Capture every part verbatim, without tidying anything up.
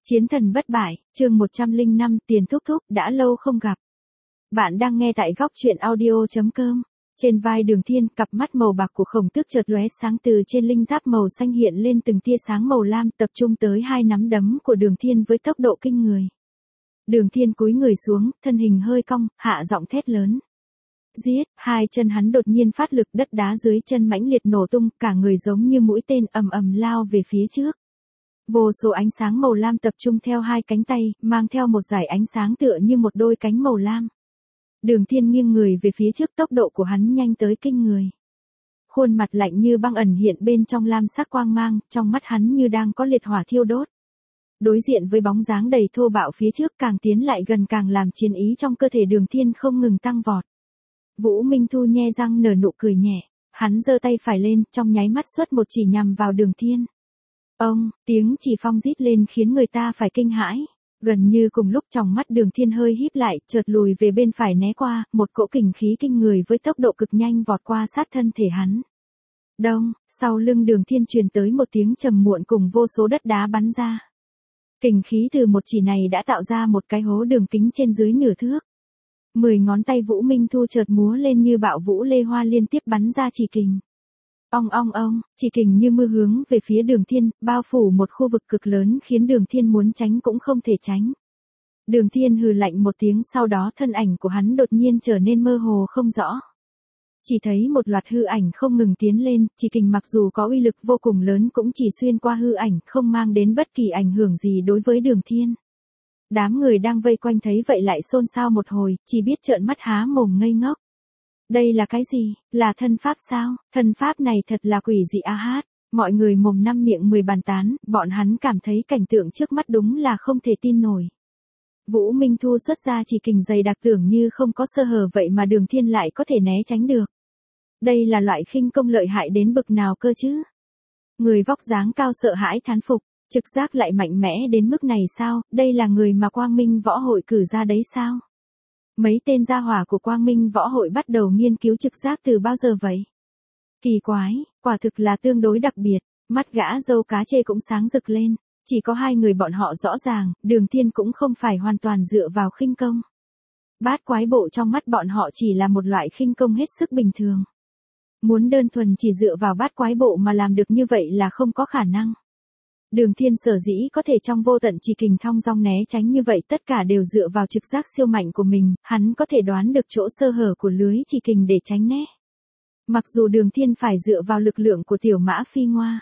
Chiến thần bất bại, chương một trăm lẻ năm, Tiền thúc thúc, đã lâu không gặp. Bạn đang nghe tại góc truyện audio.com. Trên vai Đường Thiên, cặp mắt màu bạc của Khổng Tước chợt lóe sáng, từ trên linh giáp màu xanh hiện lên từng tia sáng màu lam, tập trung tới hai nắm đấm của Đường Thiên với tốc độ kinh người. Đường Thiên cúi người xuống, thân hình hơi cong, hạ giọng thét lớn. Giết, hai chân hắn đột nhiên phát lực, đất đá dưới chân mãnh liệt nổ tung, cả người giống như mũi tên ầm ầm lao về phía trước. Vô số ánh sáng màu lam tập trung theo hai cánh tay, mang theo một dải ánh sáng tựa như một đôi cánh màu lam. Đường Thiên nghiêng người về phía trước, tốc độ của hắn nhanh tới kinh người. Khuôn mặt lạnh như băng ẩn hiện bên trong lam sắc quang mang, trong mắt hắn như đang có liệt hỏa thiêu đốt. Đối diện với bóng dáng đầy thô bạo phía trước, càng tiến lại gần càng làm chiến ý trong cơ thể Đường Thiên không ngừng tăng vọt. Vũ Minh Thu nhe răng nở nụ cười nhẹ, hắn giơ tay phải lên, trong nháy mắt xuất một chỉ nhằm vào Đường Thiên. Ông, tiếng chỉ phong rít lên khiến người ta phải kinh hãi. Gần như cùng lúc tròng mắt Đường Thiên hơi híp lại, chợt lùi về bên phải né qua, một cỗ kình khí kinh người với tốc độ cực nhanh vọt qua sát thân thể hắn. Đông, sau lưng Đường Thiên truyền tới một tiếng trầm muộn cùng vô số đất đá bắn ra. Kình khí từ một chỉ này đã tạo ra một cái hố đường kính trên dưới nửa thước. Mười ngón tay Vũ Minh Thu chợt múa lên như bạo vũ lê hoa liên tiếp bắn ra chỉ kình. Ong ong ong, chỉ kình như mưa hướng về phía Đường Thiên, bao phủ một khu vực cực lớn khiến Đường Thiên muốn tránh cũng không thể tránh. Đường Thiên hừ lạnh một tiếng, sau đó thân ảnh của hắn đột nhiên trở nên mơ hồ không rõ. Chỉ thấy một loạt hư ảnh không ngừng tiến lên, chỉ kình mặc dù có uy lực vô cùng lớn cũng chỉ xuyên qua hư ảnh, không mang đến bất kỳ ảnh hưởng gì đối với Đường Thiên. Đám người đang vây quanh thấy vậy lại xôn xao một hồi, chỉ biết trợn mắt há mồm ngây ngốc. Đây là cái gì? Là thân pháp sao? Thân pháp này thật là quỷ dị a hát. Mọi người mồm năm miệng mười bàn tán, bọn hắn cảm thấy cảnh tượng trước mắt đúng là không thể tin nổi. Vũ Minh Thu xuất ra chỉ kình dày đặc, tưởng như không có sơ hở, vậy mà Đường Thiên lại có thể né tránh được. Đây là loại khinh công lợi hại đến bực nào cơ chứ? Người vóc dáng cao sợ hãi thán phục, trực giác lại mạnh mẽ đến mức này sao? Đây là người mà Quang Minh Võ Hội cử ra đấy sao? Mấy tên gia hỏa của Quang Minh Võ Hội bắt đầu nghiên cứu trực giác từ bao giờ vậy? Kỳ quái, quả thực là tương đối đặc biệt, mắt gã dâu cá chê cũng sáng rực lên, chỉ có hai người bọn họ rõ ràng, Đường Thiên cũng không phải hoàn toàn dựa vào khinh công. Bát quái bộ trong mắt bọn họ chỉ là một loại khinh công hết sức bình thường. Muốn đơn thuần chỉ dựa vào bát quái bộ mà làm được như vậy là không có khả năng. Đường Thiên sở dĩ có thể trong vô tận chỉ kình thong dong né tránh như vậy, tất cả đều dựa vào trực giác siêu mạnh của mình, hắn có thể đoán được chỗ sơ hở của lưới chỉ kình để tránh né. Mặc dù Đường Thiên phải dựa vào lực lượng của tiểu mã phi ngoa,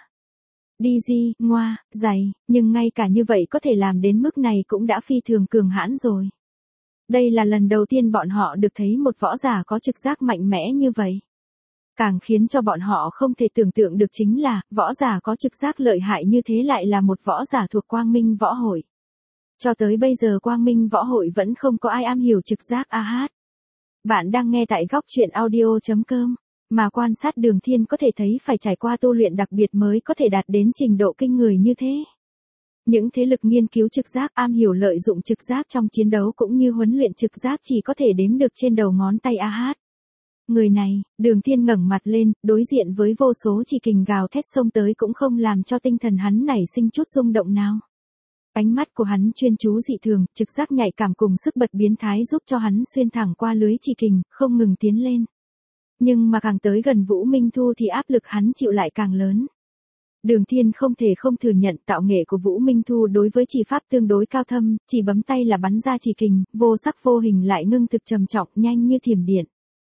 đi di, ngoa, dày, nhưng ngay cả như vậy có thể làm đến mức này cũng đã phi thường cường hãn rồi. Đây là lần đầu tiên bọn họ được thấy một võ giả có trực giác mạnh mẽ như vậy. Càng khiến cho bọn họ không thể tưởng tượng được chính là, võ giả có trực giác lợi hại như thế lại là một võ giả thuộc Quang Minh Võ Hội. Cho tới bây giờ Quang Minh Võ Hội vẫn không có ai am hiểu trực giác a hát. Bạn đang nghe tại góc truyện audio.com, mà quan sát Đường Thiên có thể thấy phải trải qua tu luyện đặc biệt mới có thể đạt đến trình độ kinh người như thế. Những thế lực nghiên cứu trực giác, am hiểu lợi dụng trực giác trong chiến đấu cũng như huấn luyện trực giác chỉ có thể đếm được trên đầu ngón tay a hát. Người này, Đường Thiên ngẩng mặt lên, đối diện với vô số chỉ kình gào thét xông tới cũng không làm cho tinh thần hắn nảy sinh chút rung động nào. Ánh mắt của hắn chuyên chú dị thường, trực giác nhạy cảm cùng sức bật biến thái giúp cho hắn xuyên thẳng qua lưới chỉ kình, không ngừng tiến lên. Nhưng mà càng tới gần Vũ Minh Thu thì áp lực hắn chịu lại càng lớn. Đường Thiên không thể không thừa nhận tạo nghệ của Vũ Minh Thu đối với chỉ pháp tương đối cao thâm, chỉ bấm tay là bắn ra chỉ kình, vô sắc vô hình lại ngưng thực trầm trọng, nhanh như thiểm điện.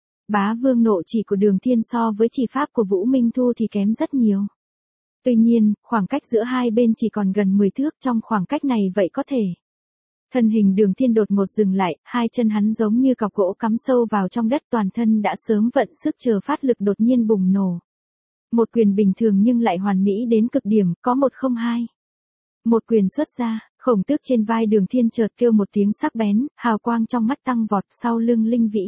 Bá vương nộ chỉ của Đường Thiên so với chỉ pháp của Vũ Minh Thu thì kém rất nhiều. Tuy nhiên, khoảng cách giữa hai bên chỉ còn gần mười thước, trong khoảng cách này vậy có thể. Thân hình Đường Thiên đột ngột dừng lại, hai chân hắn giống như cọc gỗ cắm sâu vào trong đất, toàn thân đã sớm vận sức chờ phát lực đột nhiên bùng nổ. Một quyền bình thường nhưng lại hoàn mỹ đến cực điểm, có một không hai. Một quyền xuất ra, Khổng Tước trên vai Đường Thiên chợt kêu một tiếng sắc bén, hào quang trong mắt tăng vọt, sau lưng linh vĩ.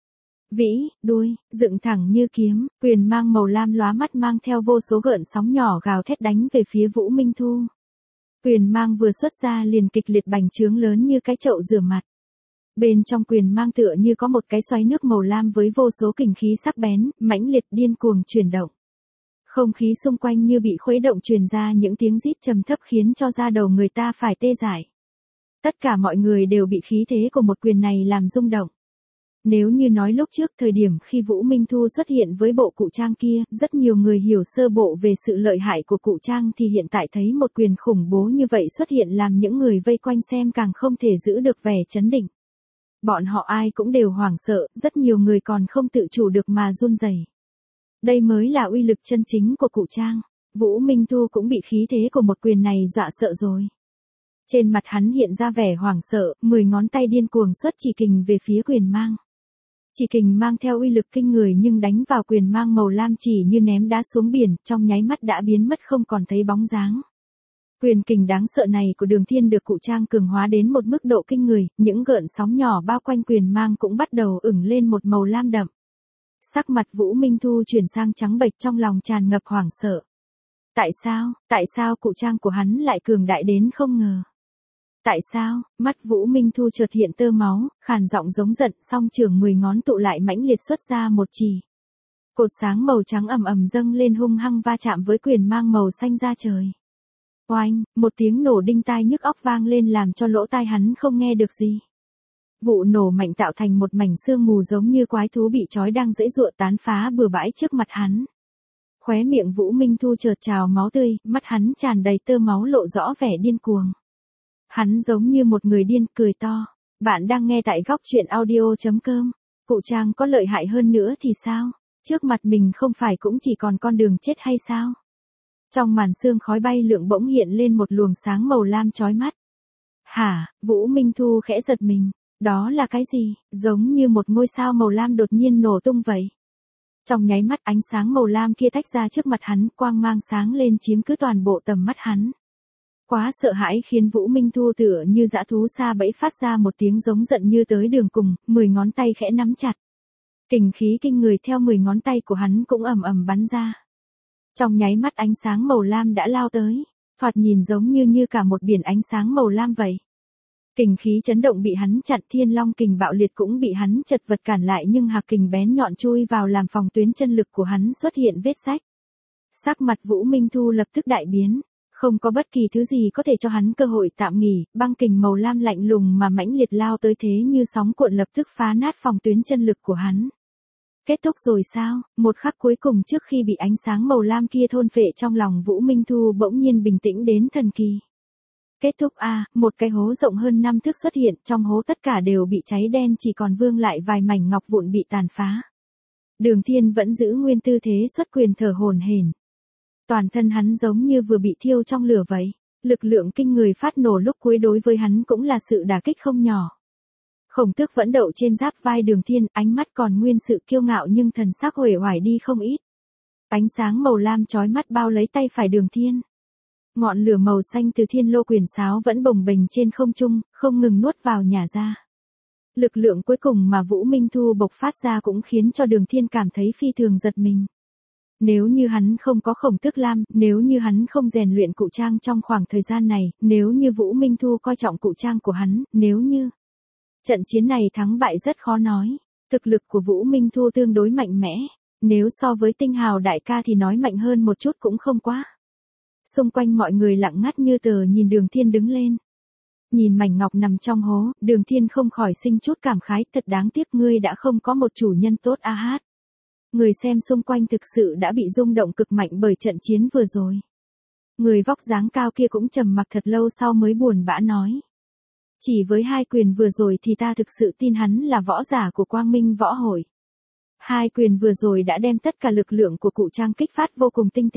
Vĩ, đuôi, dựng thẳng như kiếm, quyền mang màu lam lóa mắt mang theo vô số gợn sóng nhỏ gào thét đánh về phía Vũ Minh Thu. Quyền mang vừa xuất ra liền kịch liệt bành trướng lớn như cái chậu rửa mặt. Bên trong quyền mang tựa như có một cái xoáy nước màu lam với vô số kình khí sắc bén, mãnh liệt điên cuồng chuyển động. Không khí xung quanh như bị khuấy động truyền ra những tiếng rít trầm thấp khiến cho da đầu người ta phải tê dại. Tất cả mọi người đều bị khí thế của một quyền này làm rung động. Nếu như nói lúc trước thời điểm khi Vũ Minh Thu xuất hiện với bộ cụ trang kia, rất nhiều người hiểu sơ bộ về sự lợi hại của cụ trang thì hiện tại thấy một quyền khủng bố như vậy xuất hiện làm những người vây quanh xem càng không thể giữ được vẻ chấn định. Bọn họ ai cũng đều hoảng sợ, rất nhiều người còn không tự chủ được mà run rẩy. Đây mới là uy lực chân chính của cụ trang. Vũ Minh Thu cũng bị khí thế của một quyền này dọa sợ rồi. Trên mặt hắn hiện ra vẻ hoảng sợ, mười ngón tay điên cuồng xuất chỉ kình về phía quyền mang. Chỉ kình mang theo uy lực kinh người nhưng đánh vào quyền mang màu lam chỉ như ném đá xuống biển, trong nháy mắt đã biến mất không còn thấy bóng dáng. Quyền kình đáng sợ này của Đường Thiên được cụ trang cường hóa đến một mức độ kinh người, những gợn sóng nhỏ bao quanh quyền mang cũng bắt đầu ửng lên một màu lam đậm. Sắc mặt Vũ Minh Thu chuyển sang trắng bệch, trong lòng tràn ngập hoảng sợ. Tại sao, tại sao cụ trang của hắn lại cường đại đến không ngờ? Tại sao? Mắt Vũ Minh Thu chợt hiện tơ máu, khàn giọng giống giận, song trường mười ngón tụ lại mãnh liệt xuất ra một chì. Cột sáng màu trắng ầm ầm dâng lên hung hăng va chạm với quyền mang màu xanh ra trời. Oanh, một tiếng nổ đinh tai nhức óc vang lên làm cho lỗ tai hắn không nghe được gì. Vụ nổ mạnh tạo thành một mảnh sương mù giống như quái thú bị trói đang giãy giụa tán phá bừa bãi trước mặt hắn. Khóe miệng Vũ Minh Thu chợt trào máu tươi, mắt hắn tràn đầy tơ máu lộ rõ vẻ điên cuồng. Hắn giống như một người điên cười to. Bạn đang nghe tại góc truyện audio chấm com. Cụ trang có lợi hại hơn nữa thì sao? Trước mặt mình không phải cũng chỉ còn con đường chết hay sao? Trong màn sương khói bay lượn bỗng hiện lên một luồng sáng màu lam chói mắt. Hả? Vũ Minh Thu khẽ giật mình. Đó là cái gì? Giống như một ngôi sao màu lam đột nhiên nổ tung vậy. Trong nháy mắt ánh sáng màu lam kia tách ra trước mặt hắn, quang mang sáng lên chiếm cứ toàn bộ tầm mắt hắn. Quá sợ hãi khiến Vũ Minh Thu tựa như dã thú xa bẫy phát ra một tiếng giống giận như tới đường cùng, mười ngón tay khẽ nắm chặt. Kình khí kinh người theo mười ngón tay của hắn cũng ầm ầm bắn ra. Trong nháy mắt ánh sáng màu lam đã lao tới, thoạt nhìn giống như như cả một biển ánh sáng màu lam vậy. Kình khí chấn động bị hắn chặn, Thiên Long kình bạo liệt cũng bị hắn chật vật cản lại nhưng hạc kình bén nhọn chui vào làm phòng tuyến chân lực của hắn xuất hiện vết rách. Sắc mặt Vũ Minh Thu lập tức đại biến. Không có bất kỳ thứ gì có thể cho hắn cơ hội tạm nghỉ, băng kình màu lam lạnh lùng mà mãnh liệt lao tới thế như sóng cuộn lập tức phá nát phòng tuyến chân lực của hắn. Kết thúc rồi sao? Một khắc cuối cùng trước khi bị ánh sáng màu lam kia thôn phệ trong lòng Vũ Minh Thu bỗng nhiên bình tĩnh đến thần kỳ. Kết thúc a, à, một cái hố rộng hơn năm thước xuất hiện, trong hố tất cả đều bị cháy đen, chỉ còn vương lại vài mảnh ngọc vụn bị tàn phá. Đường Thiên vẫn giữ nguyên tư thế xuất quyền thở hổn hển. Toàn thân hắn giống như vừa bị thiêu trong lửa vậy. Lực lượng kinh người phát nổ lúc cuối đối với hắn cũng là sự đả kích không nhỏ. Khổng Tước vẫn đậu trên giáp vai Đường Thiên, ánh mắt còn nguyên sự kiêu ngạo nhưng thần sắc uể oải đi không ít. Ánh sáng màu lam chói mắt bao lấy tay phải Đường Thiên. Ngọn lửa màu xanh từ Thiên Lô Quyền Sáo vẫn bồng bềnh trên không trung, không ngừng nuốt vào nhả ra. Lực lượng cuối cùng mà Vũ Minh Thu bộc phát ra cũng khiến cho Đường Thiên cảm thấy phi thường giật mình. Nếu như hắn không có Khổng Tước Lam, nếu như hắn không rèn luyện cụ trang trong khoảng thời gian này, nếu như Vũ Minh Thu coi trọng cụ trang của hắn, nếu như trận chiến này thắng bại rất khó nói. Thực lực của Vũ Minh Thu tương đối mạnh mẽ, nếu so với Tinh Hào đại ca thì nói mạnh hơn một chút cũng không quá. Xung quanh mọi người lặng ngắt như tờ nhìn Đường Thiên đứng lên. Nhìn mảnh ngọc nằm trong hố, Đường Thiên không khỏi sinh chút cảm khái, thật đáng tiếc ngươi đã không có một chủ nhân tốt a hát. Người xem xung quanh thực sự đã bị rung động cực mạnh bởi trận chiến vừa rồi. Người vóc dáng cao kia cũng trầm mặc thật lâu sau mới buồn bã nói. Chỉ với hai quyền vừa rồi thì ta thực sự tin hắn là võ giả của Quang Minh Võ Hội. Hai quyền vừa rồi đã đem tất cả lực lượng của cụ trang kích phát vô cùng tinh tế.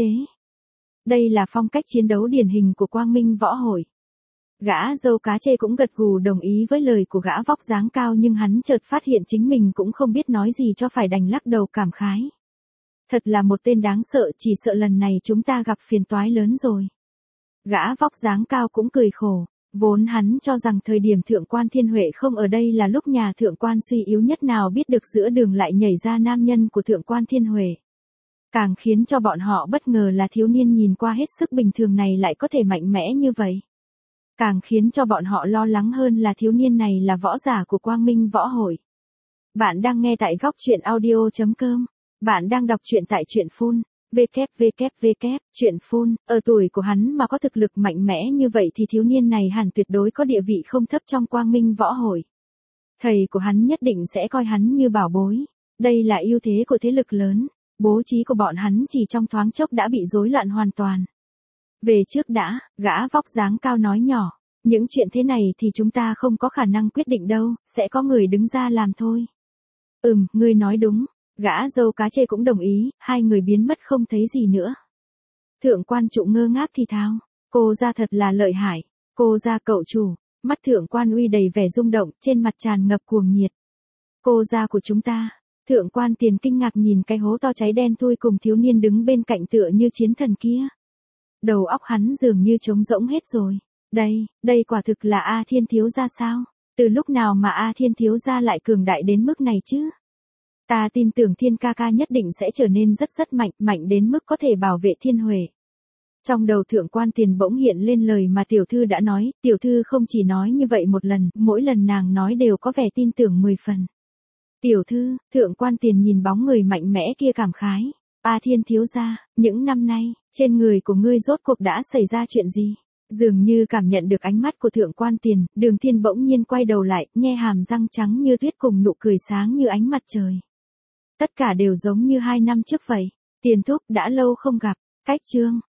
Đây là phong cách chiến đấu điển hình của Quang Minh Võ Hội. Gã dâu cá chê cũng gật gù đồng ý với lời của gã vóc dáng cao nhưng hắn chợt phát hiện chính mình cũng không biết nói gì cho phải đành lắc đầu cảm khái. Thật là một tên đáng sợ, chỉ sợ lần này chúng ta gặp phiền toái lớn rồi. Gã vóc dáng cao cũng cười khổ, vốn hắn cho rằng thời điểm Thượng quan Thiên Huệ không ở đây là lúc nhà Thượng quan suy yếu nhất, nào biết được giữa đường lại nhảy ra nam nhân của Thượng quan Thiên Huệ. Càng khiến cho bọn họ bất ngờ là thiếu niên nhìn qua hết sức bình thường này lại có thể mạnh mẽ như vậy. Càng khiến cho bọn họ lo lắng hơn là thiếu niên này là võ giả của Quang Minh Võ Hội. Bạn đang nghe tại góc truyện audio chấm com. Bạn đang đọc truyện tại truyện phun. vê kép vê kép vê kép, chuyện phun, ở tuổi của hắn mà có thực lực mạnh mẽ như vậy thì thiếu niên này hẳn tuyệt đối có địa vị không thấp trong quang minh võ hội. Thầy của hắn nhất định sẽ coi hắn như bảo bối. Đây là ưu thế của thế lực lớn. Bố trí của bọn hắn chỉ trong thoáng chốc đã bị rối loạn hoàn toàn. Về trước đã, gã vóc dáng cao nói nhỏ. Những chuyện thế này thì chúng ta không có khả năng quyết định đâu, sẽ có người đứng ra làm thôi. Ừm, ngươi nói đúng. Gã dâu cá chê cũng đồng ý, hai người biến mất không thấy gì nữa. Thượng quan Trụ ngơ ngác thì thào, cô ra thật là lợi hại, cô ra cậu chủ, mắt thượng quan Uy đầy vẻ rung động, trên mặt tràn ngập cuồng nhiệt. Cô ra của chúng ta, thượng quan Tiền kinh ngạc nhìn cái hố to cháy đen thui cùng thiếu niên đứng bên cạnh tựa như chiến thần kia. Đầu óc hắn dường như trống rỗng hết rồi, đây, đây quả thực là A Thiên thiếu gia sao, từ lúc nào mà A Thiên thiếu gia lại cường đại đến mức này chứ? Ta tin tưởng Thiên ca ca nhất định sẽ trở nên rất rất mạnh, mạnh đến mức có thể bảo vệ Thiên Huệ. Trong đầu thượng quan Tiền bỗng hiện lên lời mà tiểu thư đã nói, tiểu thư không chỉ nói như vậy một lần, mỗi lần nàng nói đều có vẻ tin tưởng mười phần. Tiểu thư, thượng quan Tiền nhìn bóng người mạnh mẽ kia cảm khái. A Thiên thiếu gia, những năm nay, trên người của ngươi rốt cuộc đã xảy ra chuyện gì? Dường như cảm nhận được ánh mắt của thượng quan Tiền, Đường Thiên bỗng nhiên quay đầu lại, nhe hàm răng trắng như tuyết cùng nụ cười sáng như ánh mặt trời. Tất cả đều giống như hai năm trước vậy. Tiền thúc đã lâu không gặp. Cách chương.